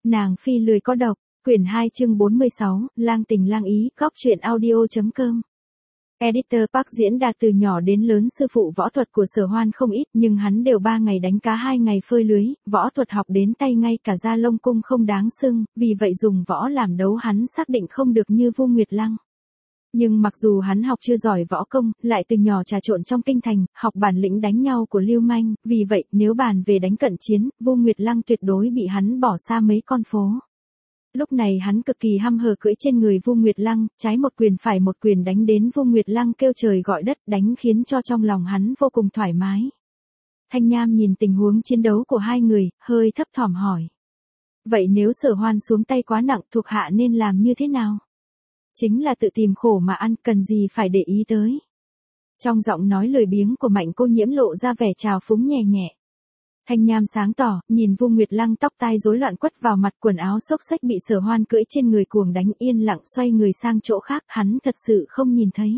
Nàng phi lười có độc, quyển 2 chương 46, lang tình lang ý, góc truyện audio.com. Editor Park Diễn Đạt từ nhỏ đến lớn sư phụ võ thuật của Sở Hoan không ít, nhưng hắn đều 3 ngày đánh cá 2 ngày phơi lưới, võ thuật học đến tay ngay cả da lông cung không đáng xưng, vì vậy dùng võ làm đấu hắn xác định không được như Vu Nguyệt Lăng. Nhưng mặc dù hắn học chưa giỏi võ công, lại từ nhỏ trà trộn trong kinh thành, học bản lĩnh đánh nhau của lưu manh, vì vậy nếu bàn về đánh cận chiến, Vu Nguyệt Lăng tuyệt đối bị hắn bỏ xa mấy con phố. Lúc này hắn cực kỳ hăm hở cưỡi trên người Vu Nguyệt Lăng, trái một quyền phải một quyền đánh đến Vu Nguyệt Lăng kêu trời gọi đất, đánh khiến cho trong lòng hắn vô cùng thoải mái. Thanh Nham nhìn tình huống chiến đấu của hai người, hơi thấp thỏm hỏi. Vậy nếu Sở Hoan xuống tay quá nặng, thuộc hạ nên làm như thế nào? Chính là tự tìm khổ mà ăn, cần gì phải để ý tới. Trong giọng nói lười biếng của Mạnh Cô Nhiễm lộ ra vẻ trào phúng nhẹ nhẹ. Thanh Nham sáng tỏ, nhìn Vu Nguyệt Lăng tóc tai rối loạn quất vào mặt, quần áo xốc xếch bị Sở Hoan cưỡi trên người cuồng đánh, yên lặng xoay người sang chỗ khác, hắn thật sự không nhìn thấy.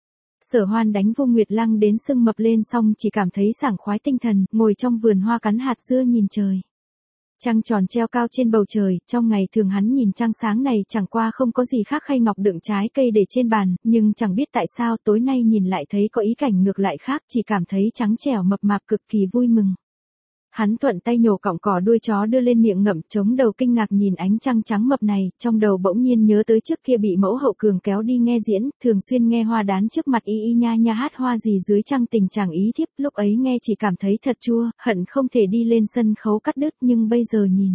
Sở Hoan đánh Vu Nguyệt Lăng đến sưng mập lên xong chỉ cảm thấy sảng khoái tinh thần, ngồi trong vườn hoa cắn hạt dưa nhìn trời. Trăng tròn treo cao trên bầu trời, trong ngày thường hắn nhìn trăng sáng này chẳng qua không có gì khác khay ngọc đựng trái cây để trên bàn, nhưng chẳng biết tại sao tối nay nhìn lại thấy có ý cảnh ngược lại khác, chỉ cảm thấy trắng trẻo mập mạp cực kỳ vui mừng. Hắn thuận tay nhổ cọng cỏ đuôi chó đưa lên miệng ngậm, chống đầu kinh ngạc nhìn ánh trăng trắng mập này, trong đầu bỗng nhiên nhớ tới trước kia bị mẫu hậu Cường kéo đi nghe diễn, thường xuyên nghe hoa đán trước mặt y y nha nha hát hoa gì dưới trăng tình chàng ý thiếp, lúc ấy nghe chỉ cảm thấy thật chua, hận không thể đi lên sân khấu cắt đứt, nhưng bây giờ nhìn.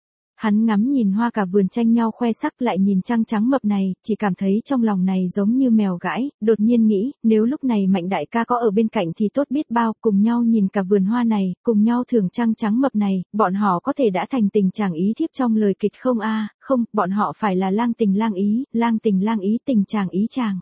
Hắn ngắm nhìn hoa cả vườn tranh nhau khoe sắc, lại nhìn trăng trắng mập này, chỉ cảm thấy trong lòng này giống như mèo gãi, đột nhiên nghĩ, nếu lúc này Mạnh đại ca có ở bên cạnh thì tốt biết bao, cùng nhau nhìn cả vườn hoa này, cùng nhau thưởng trăng trắng mập này, bọn họ có thể đã thành tình chàng ý thiếp trong lời kịch không a? Không, bọn họ phải là lang tình lang ý, tình chàng ý chàng.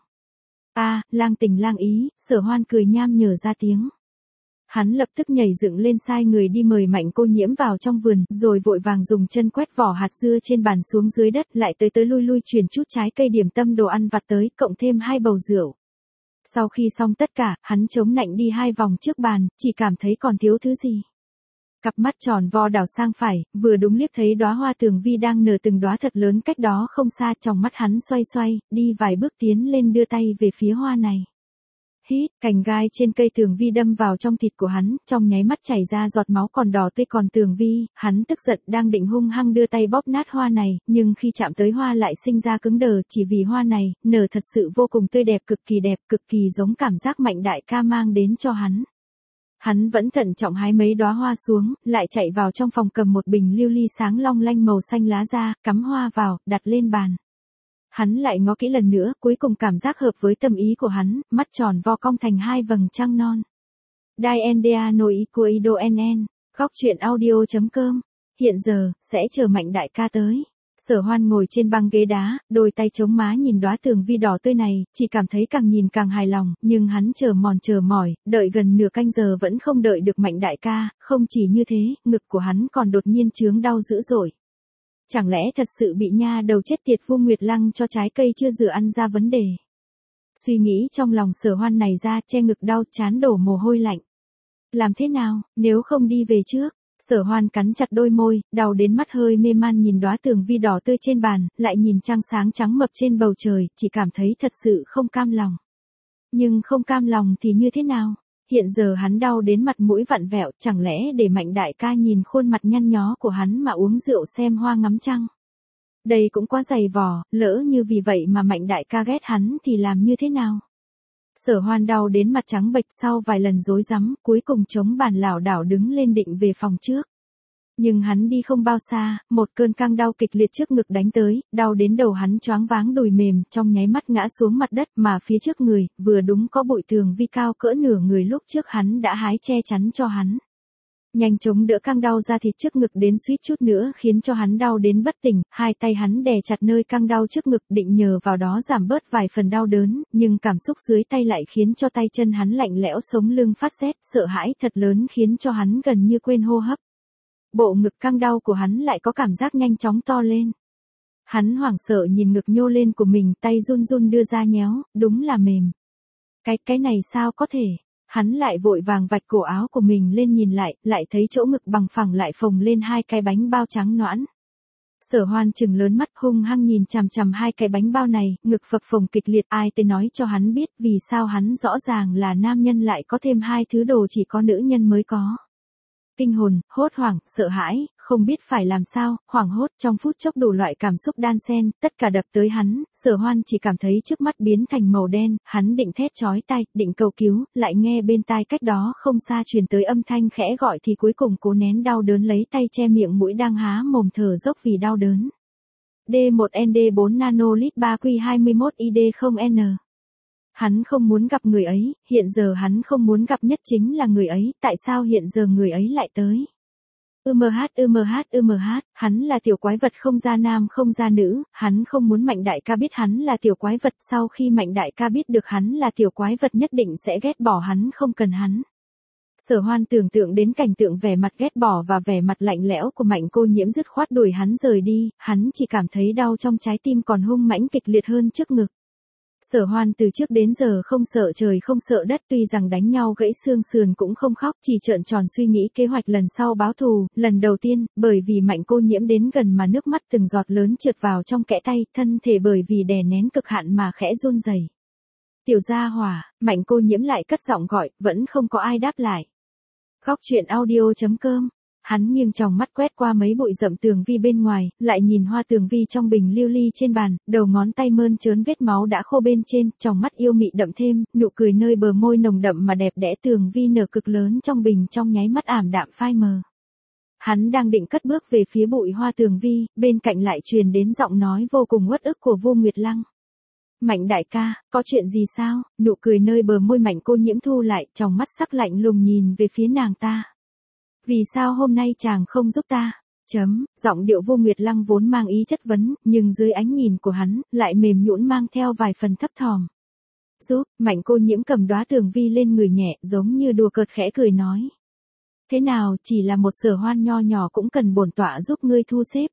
Lang tình lang ý, Sở Hoan cười nham nhở ra tiếng. Hắn lập tức nhảy dựng lên sai người đi mời Mạnh Cô Nhiễm vào trong vườn, rồi vội vàng dùng chân quét vỏ hạt dưa trên bàn xuống dưới đất, lại tới lui lui chuyển chút trái cây điểm tâm đồ ăn vặt tới, cộng thêm 2 bầu rượu. Sau khi xong tất cả, hắn chống nạnh đi 2 vòng trước bàn, chỉ cảm thấy còn thiếu thứ gì. Cặp mắt tròn vo đảo sang phải, vừa đúng liếc thấy đóa hoa tường vi đang nở từng đóa thật lớn cách đó không xa, trong mắt hắn xoay xoay, đi vài bước tiến lên đưa tay về phía hoa này. Hít, cành gai trên cây tường vi đâm vào trong thịt của hắn, trong nháy mắt chảy ra giọt máu còn đỏ tươi còn tường vi, hắn tức giận đang định hung hăng đưa tay bóp nát hoa này, nhưng khi chạm tới hoa lại sinh ra cứng đờ, chỉ vì hoa này, nở thật sự vô cùng tươi đẹp, cực kỳ giống cảm giác Mạnh đại ca mang đến cho hắn. Hắn vẫn thận trọng hái mấy đóa hoa xuống, lại chạy vào trong phòng cầm một bình lưu ly sáng long lanh màu xanh lá ra, cắm hoa vào, đặt lên bàn. Hắn lại ngó kỹ lần nữa, cuối cùng cảm giác hợp với tâm ý của hắn, mắt tròn vo cong thành 2 vầng trăng non. Diendia noi cuido nen, góc truyện audio.com. Hiện giờ, sẽ chờ Mạnh đại ca tới. Sở Hoan ngồi trên băng ghế đá, đôi tay chống má nhìn đóa tường vi đỏ tươi này, chỉ cảm thấy càng nhìn càng hài lòng, nhưng hắn chờ mỏi, đợi gần nửa canh giờ vẫn không đợi được Mạnh đại ca, không chỉ như thế, ngực của hắn còn đột nhiên chướng đau dữ dội. Chẳng lẽ thật sự bị nha đầu chết tiệt Vu Nguyệt Lăng cho trái cây chưa rửa ăn ra vấn đề. Suy nghĩ trong lòng Sở Hoan này ra, che ngực đau, trán đổ mồ hôi lạnh. Làm thế nào, nếu không đi về trước? Sở Hoan cắn chặt đôi môi, đau đến mắt hơi mê man nhìn đóa tường vi đỏ tươi trên bàn, lại nhìn trăng sáng trắng mập trên bầu trời, chỉ cảm thấy thật sự không cam lòng. Nhưng không cam lòng thì như thế nào? Hiện giờ hắn đau đến mặt mũi vặn vẹo, chẳng lẽ để Mạnh đại ca nhìn khuôn mặt nhăn nhó của hắn mà uống rượu xem hoa ngắm trăng? Đây cũng quá dày vò, lỡ như vì vậy mà Mạnh đại ca ghét hắn thì làm như thế nào? Sở Hoan đau đến mặt trắng bệch, sau vài lần rối rắm, cuối cùng chống bàn lảo đảo đứng lên định về phòng trước. Nhưng hắn đi không bao xa, một cơn căng đau kịch liệt trước ngực đánh tới, đau đến đầu hắn choáng váng đùi mềm, trong nháy mắt ngã xuống mặt đất, mà phía trước người, vừa đúng có bụi tường vi cao cỡ nửa người lúc trước hắn đã hái che chắn cho hắn. Nhanh chóng đỡ căng đau ra thịt trước ngực đến suýt chút nữa khiến cho hắn đau đến bất tỉnh, 2 tay hắn đè chặt nơi căng đau trước ngực định nhờ vào đó giảm bớt vài phần đau đớn, nhưng cảm xúc dưới tay lại khiến cho tay chân hắn lạnh lẽo, sống lưng phát rét, sợ hãi thật lớn khiến cho hắn gần như quên hô hấp. Bộ ngực căng đau của hắn lại có cảm giác nhanh chóng to lên. Hắn hoảng sợ nhìn ngực nhô lên của mình, tay run run đưa ra nhéo, đúng là mềm. Cái này sao có thể? Hắn lại vội vàng vạch cổ áo của mình lên nhìn lại thấy chỗ ngực bằng phẳng lại phồng lên 2 cái bánh bao trắng nõn. Sở Hoan trừng lớn mắt hung hăng nhìn chằm chằm hai cái bánh bao này, ngực phập phồng kịch liệt, ai tới nói cho hắn biết vì sao hắn rõ ràng là nam nhân lại có thêm hai thứ đồ chỉ có nữ nhân mới có. Kinh hồn, hốt hoảng, sợ hãi, không biết phải làm sao, hoảng hốt trong phút chốc đủ loại cảm xúc đan xen, tất cả đập tới hắn, Sở Hoan chỉ cảm thấy trước mắt biến thành màu đen, hắn định thét chói tai, định cầu cứu, lại nghe bên tai cách đó không xa truyền tới âm thanh khẽ gọi thì cuối cùng cố nén đau đớn lấy tay che miệng mũi đang há mồm thở dốc vì đau đớn. D1ND4 nanolit 3Q21ID0N. Hắn không muốn gặp người ấy, hiện giờ hắn không muốn gặp nhất chính là người ấy, tại sao hiện giờ người ấy lại tới? Hắn là tiểu quái vật không ra nam không ra nữ, hắn không muốn Mạnh đại ca biết hắn là tiểu quái vật, sau khi Mạnh đại ca biết được hắn là tiểu quái vật nhất định sẽ ghét bỏ hắn không cần hắn. Sở Hoan tưởng tượng đến cảnh tượng vẻ mặt ghét bỏ và vẻ mặt lạnh lẽo của Mạnh Cô Nhiễm dứt khoát đuổi hắn rời đi, hắn chỉ cảm thấy đau trong trái tim còn hung mãnh kịch liệt hơn trước ngực. Sở Hoan từ trước đến giờ không sợ trời không sợ đất, tuy rằng đánh nhau gãy xương sườn cũng không khóc, chỉ trợn tròn suy nghĩ kế hoạch lần sau báo thù. Lần đầu tiên, bởi vì Mạnh Cô Nhiễm đến gần mà nước mắt từng giọt lớn trượt vào trong kẽ tay, thân thể bởi vì đè nén cực hạn mà khẽ run rẩy. Tiểu gia hỏa, Mạnh Cô Nhiễm lại cất giọng gọi, vẫn không có ai đáp lại. Góc truyện audio.com. Hắn nghiêng tròng mắt quét qua mấy bụi rậm tường vi bên ngoài, lại nhìn hoa tường vi trong bình lưu ly trên bàn, đầu ngón tay mơn trớn vết máu đã khô bên trên, tròng mắt yêu mị đậm thêm, nụ cười nơi bờ môi nồng đậm mà đẹp đẽ, tường vi nở cực lớn trong bình trong nháy mắt ảm đạm phai mờ. Hắn đang định cất bước về phía bụi hoa tường vi, bên cạnh lại truyền đến giọng nói vô cùng uất ức của Vô Nguyệt Lăng. Mạnh đại ca, có chuyện gì sao? Nụ cười nơi bờ môi Mạnh Cô Nhiễm thu lại, tròng mắt sắc lạnh lùng nhìn về phía nàng ta. Vì sao hôm nay chàng không giúp ta? Giọng điệu Vô Nguyệt Lăng vốn mang ý chất vấn, nhưng dưới ánh nhìn của hắn, lại mềm nhũn mang theo vài phần thấp thỏm. Giúp, Mạnh Cô Nhiễm cầm đóa tường vi lên người nhẹ, giống như đùa cợt khẽ cười nói. Thế nào, chỉ là một Sở Hoan nho nhỏ cũng cần bổn tọa giúp ngươi thu xếp.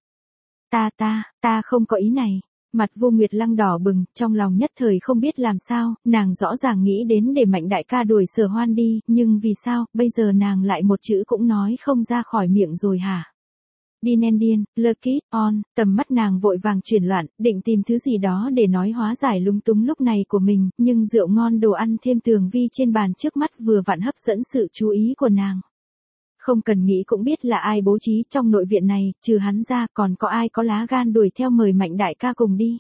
Ta không có ý này. Mặt Vô Nguyệt Lăng đỏ bừng, trong lòng nhất thời không biết làm sao, nàng rõ ràng nghĩ đến để Mạnh đại ca đuổi Sở Hoan đi, nhưng vì sao, bây giờ nàng lại một chữ cũng nói không ra khỏi miệng rồi hả? Điên, Lucky, on, tầm mắt nàng vội vàng chuyển loạn, định tìm thứ gì đó để nói hóa giải lúng túng lúc này của mình, nhưng rượu ngon đồ ăn thêm tường vi trên bàn trước mắt vừa vặn hấp dẫn sự chú ý của nàng. Không cần nghĩ cũng biết là ai bố trí trong nội viện này, trừ hắn ra còn có ai có lá gan đuổi theo mời Mạnh đại ca cùng đi.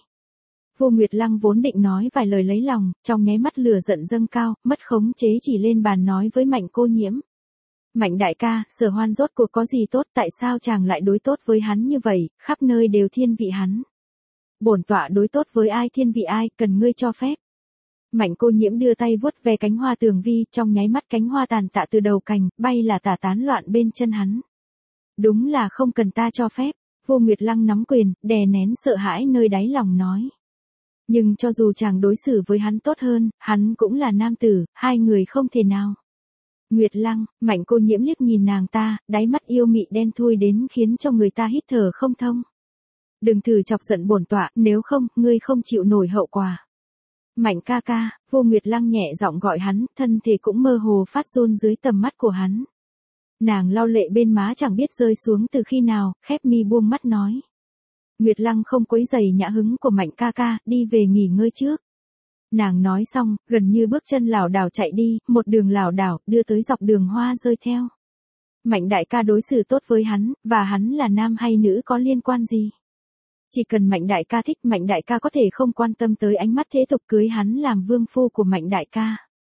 Vô Nguyệt Lăng vốn định nói vài lời lấy lòng, trong nháy mắt lửa giận dâng cao, mất khống chế chỉ lên bàn nói với Mạnh Cô Nhiễm. Mạnh đại ca, Sở Hoan rốt cuộc có gì tốt, tại sao chàng lại đối tốt với hắn như vậy, khắp nơi đều thiên vị hắn. Bổn tọa đối tốt với ai thiên vị ai, cần ngươi cho phép. Mạnh Cô Nhiễm đưa tay vuốt ve cánh hoa tường vi, trong nháy mắt cánh hoa tàn tạ từ đầu cành, bay là tả tán loạn bên chân hắn. Đúng là không cần ta cho phép, Vô Nguyệt Lăng nắm quyền, đè nén sợ hãi nơi đáy lòng nói. Nhưng cho dù chàng đối xử với hắn tốt hơn, hắn cũng là nam tử, hai người không thể nào. Nguyệt Lăng, Mạnh Cô Nhiễm liếc nhìn nàng ta, đáy mắt yêu mị đen thui đến khiến cho người ta hít thở không thông. Đừng thử chọc giận bổn tọa, nếu không, ngươi không chịu nổi hậu quả. Mạnh ca ca, Vô Nguyệt Lăng nhẹ giọng gọi hắn, thân thể cũng mơ hồ phát run dưới tầm mắt của hắn. Nàng lau lệ bên má chẳng biết rơi xuống từ khi nào, khép mi buông mắt nói. Nguyệt Lăng không quấy rầy nhã hứng của Mạnh ca ca, đi về nghỉ ngơi trước. Nàng nói xong, gần như bước chân lảo đảo chạy đi, một đường lảo đảo, đưa tới dọc đường hoa rơi theo. Mạnh đại ca đối xử tốt với hắn, và hắn là nam hay nữ có liên quan gì? Chỉ cần Mạnh đại ca thích, Mạnh đại ca có thể không quan tâm tới ánh mắt thế tục cưới hắn làm vương phu của Mạnh đại ca.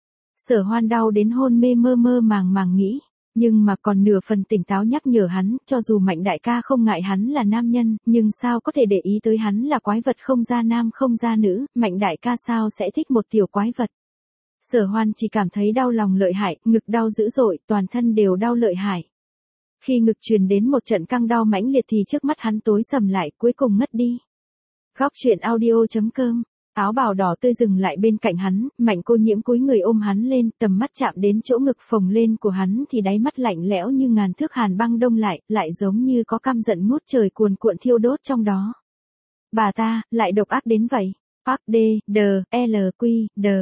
Sở Hoan đau đến hôn mê mơ mơ màng nghĩ, nhưng mà còn nửa phần tỉnh táo nhắc nhở hắn, cho dù Mạnh đại ca không ngại hắn là nam nhân, nhưng sao có thể để ý tới hắn là quái vật không ra nam không ra nữ, Mạnh đại ca sao sẽ thích một tiểu quái vật. Sở Hoan chỉ cảm thấy đau lòng lợi hại, ngực đau dữ dội, toàn thân đều đau lợi hại. Khi ngực truyền đến một trận căng đau mãnh liệt thì trước mắt hắn tối sầm lại, cuối cùng ngất đi. Góc truyện audio.com. Áo bào đỏ tươi dừng lại bên cạnh hắn, Mạnh Cô Nhiễm cúi người ôm hắn lên, tầm mắt chạm đến chỗ ngực phồng lên của hắn thì đáy mắt lạnh lẽo như ngàn thước hàn băng đông lại giống như có căm giận ngút trời cuồn cuộn thiêu đốt trong đó. Bà ta, lại độc ác đến vậy. Park D, D, L, Q, D.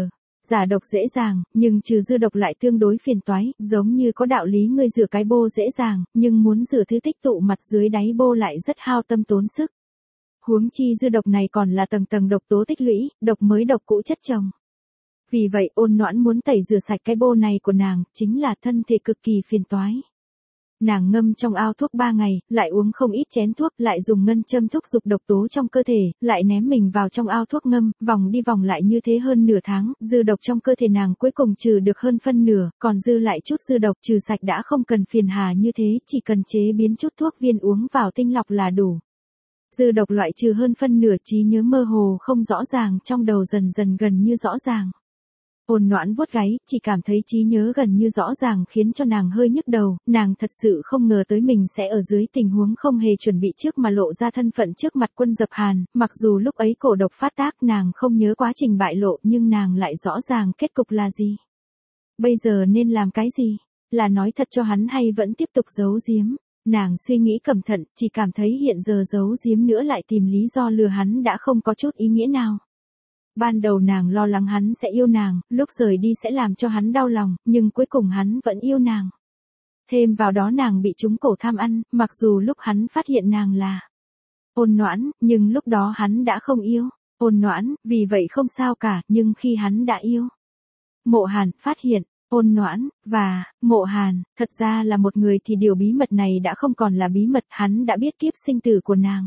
Giả độc dễ dàng, nhưng trừ dư độc lại tương đối phiền toái, giống như có đạo lý ngươi rửa cái bô dễ dàng, nhưng muốn rửa thứ tích tụ mặt dưới đáy bô lại rất hao tâm tốn sức. Huống chi dư độc này còn là tầng tầng độc tố tích lũy, độc mới độc cũ chất chồng. Vì vậy Ôn Noãn muốn tẩy rửa sạch cái bô này của nàng, chính là thân thể cực kỳ phiền toái. Nàng ngâm trong ao thuốc 3 ngày, lại uống không ít chén thuốc, lại dùng ngân châm thúc dục độc tố trong cơ thể, lại ném mình vào trong ao thuốc ngâm, vòng đi vòng lại như thế hơn nửa tháng, dư độc trong cơ thể nàng cuối cùng trừ được hơn phân nửa, còn dư lại chút dư độc trừ sạch đã không cần phiền hà như thế, chỉ cần chế biến chút thuốc viên uống vào tinh lọc là đủ. Dư độc loại trừ hơn phân nửa, trí nhớ mơ hồ không rõ ràng trong đầu dần dần gần như rõ ràng. Ôn Noãn vuốt gáy, chỉ cảm thấy trí nhớ gần như rõ ràng khiến cho nàng hơi nhức đầu, nàng thật sự không ngờ tới mình sẽ ở dưới tình huống không hề chuẩn bị trước mà lộ ra thân phận trước mặt quân Dập Hàn, mặc dù lúc ấy cổ độc phát tác nàng không nhớ quá trình bại lộ nhưng nàng lại rõ ràng kết cục là gì. Bây giờ nên làm cái gì? Là nói thật cho hắn hay vẫn tiếp tục giấu giếm? Nàng suy nghĩ cẩn thận, chỉ cảm thấy hiện giờ giấu giếm nữa lại tìm lý do lừa hắn đã không có chút ý nghĩa nào. Ban đầu nàng lo lắng hắn sẽ yêu nàng, lúc rời đi sẽ làm cho hắn đau lòng, nhưng cuối cùng hắn vẫn yêu nàng. Thêm vào đó nàng bị trúng cổ tham ăn, mặc dù lúc hắn phát hiện nàng là Ôn Noãn, nhưng lúc đó hắn đã không yêu Ôn Noãn, vì vậy không sao cả, nhưng khi hắn đã yêu Mộ Hàn, phát hiện Ôn Noãn và Mộ Hàn thật ra là một người thì điều bí mật này đã không còn là bí mật, hắn đã biết kiếp sinh tử của nàng.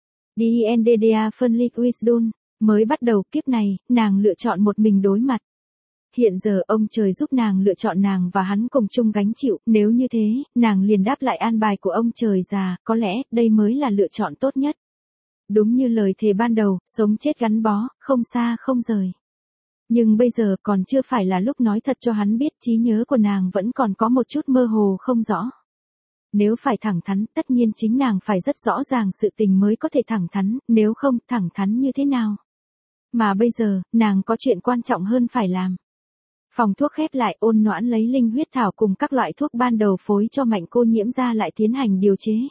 DNDDA phân ly Wisdom. Mới bắt đầu kiếp này, nàng lựa chọn một mình đối mặt. Hiện giờ ông trời giúp nàng lựa chọn nàng và hắn cùng chung gánh chịu, nếu như thế, nàng liền đáp lại an bài của ông trời già, có lẽ đây mới là lựa chọn tốt nhất. Đúng như lời thề ban đầu, sống chết gắn bó, không xa không rời. Nhưng bây giờ còn chưa phải là lúc nói thật cho hắn biết, trí nhớ của nàng vẫn còn có một chút mơ hồ không rõ. Nếu phải thẳng thắn, tất nhiên chính nàng phải rất rõ ràng sự tình mới có thể thẳng thắn, nếu không, thẳng thắn như thế nào? Mà bây giờ, nàng có chuyện quan trọng hơn phải làm. Phòng thuốc khép lại, Ôn Noãn lấy linh huyết thảo cùng các loại thuốc ban đầu phối cho Mạnh Cô Nhiễm ra lại tiến hành điều chế.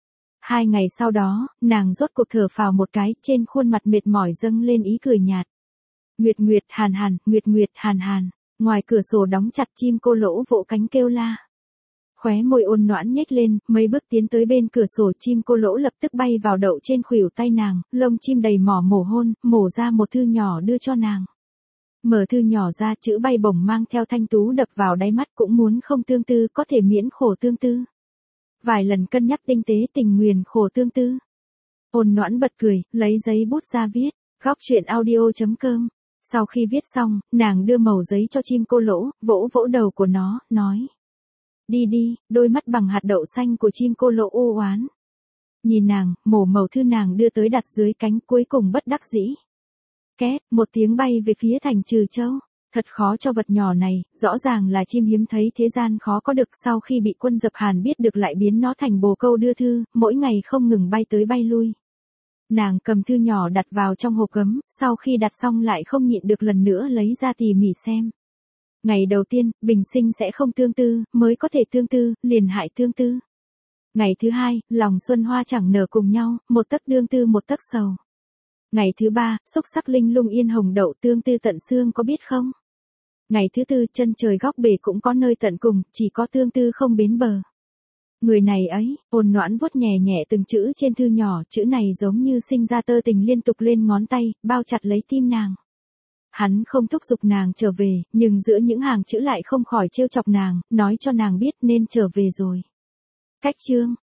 2 ngày sau đó, nàng rốt cuộc thở phào một cái, trên khuôn mặt mệt mỏi dâng lên ý cười nhạt. Nguyệt Nguyệt Hàn Hàn, Nguyệt Nguyệt Hàn Hàn, ngoài cửa sổ đóng chặt chim cô lỗ vỗ cánh kêu la. Khóe môi Ôn Noãn nhếch lên, mấy bước tiến tới bên cửa sổ, chim cô lỗ lập tức bay vào đậu trên khuỷu tay nàng, lông chim đầy mỏ mổ hôn, mổ ra một thư nhỏ đưa cho nàng. Mở thư nhỏ ra, chữ bay bổng mang theo thanh tú đập vào đáy mắt, cũng muốn không tương tư có thể miễn khổ tương tư. Vài lần cân nhắc tinh tế tình nguyền khổ tương tư. Ôn Noãn bật cười, lấy giấy bút ra viết, góc truyện audio.com. Sau khi viết xong, nàng đưa mẩu giấy cho chim cô lỗ, vỗ vỗ đầu của nó, nói. Đi đi, đôi mắt bằng hạt đậu xanh của chim cô lỗ u oán. Nhìn nàng, mổ mẩu thư nàng đưa tới đặt dưới cánh, cuối cùng bất đắc dĩ. Két, một tiếng bay về phía thành Trừ Châu. Thật khó cho vật nhỏ này, rõ ràng là chim hiếm thấy thế gian khó có được, sau khi bị quân Dập Hàn biết được lại biến nó thành bồ câu đưa thư, mỗi ngày không ngừng bay tới bay lui. Nàng cầm thư nhỏ đặt vào trong hộp gấm, sau khi đặt xong lại không nhịn được lần nữa lấy ra tỉ mỉ xem. Ngày đầu tiên, bình sinh sẽ không tương tư, mới có thể tương tư, liền hại tương tư. Ngày thứ hai, lòng xuân hoa chẳng nở cùng nhau, một tấc đương tư một tấc sầu. Ngày thứ ba, xúc sắc linh lung yên hồng đậu, tương tư tận xương có biết không? Ngày thứ tư, chân trời góc bể cũng có nơi tận cùng, chỉ có tương tư không bến bờ. Người này ấy, Ôn Noãn vuốt nhẹ nhẹ từng chữ trên thư nhỏ, chữ này giống như sinh ra tơ tình liên tục lên ngón tay, bao chặt lấy tim nàng. Hắn không thúc giục nàng trở về, nhưng giữa những hàng chữ lại không khỏi trêu chọc nàng, nói cho nàng biết nên trở về rồi. Cách chương